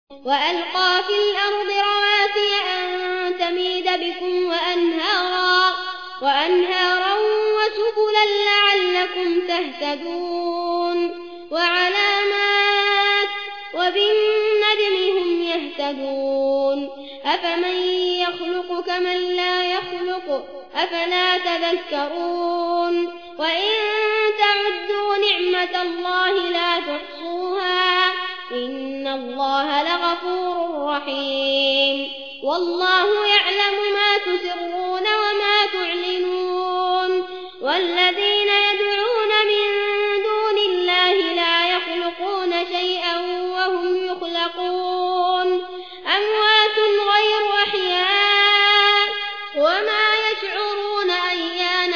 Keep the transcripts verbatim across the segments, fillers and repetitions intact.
وألقى في الأرض رواسي أن تميد بكم وأنهارا, وأنهارا وسبلا لعلكم تهتدون وعلامات وبالنجم هم يهتدون أفمن يخلق كمن لا يخلق أفلا تذكرون وإن تعدوا نعمة الله لا تحصوها إن الله لغفور رحيم والله يعلم ما تسرون وما تعلنون والذين يدعون من دون الله لا يخلقون شيئا وهم يخلقون أموات غير أحياء وما يشعرون أيان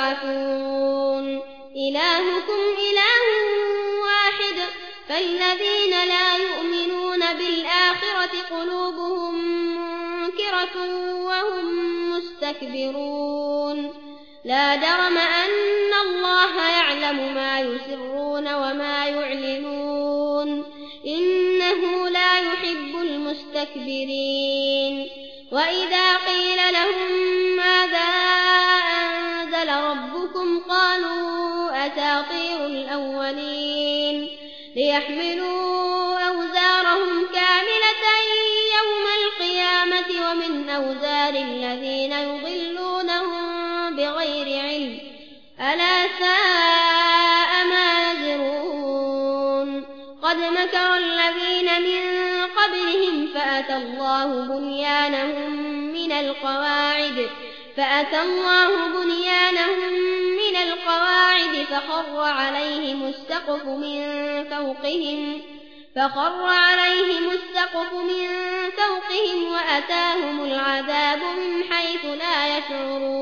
يبعثون إلهكم إله واحد فالذين لا يؤمنون بالآخرة قلوبهم منكرة وهم مستكبرون لا جرم أن الله يعلم ما يسرون وما يعلنون إنه لا يحب المستكبرين وإذا قيل لهم ماذا أنزل ربكم قالوا أساطير الأولين ليحملوا أوزارهم كاملة يوم القيامة ومن أوزار الذين يضلونهم بغير علم ألا ساء ما يزرون قد مكر الذين من قبلهم فأتى الله بنيانهم من القواعد فأتى الله بنيانهم من القواعد فخر عليهم السقف من فوقهم فخر عليهم السقف من فوقهم وأتاهم العذاب من حيث لا يشعرون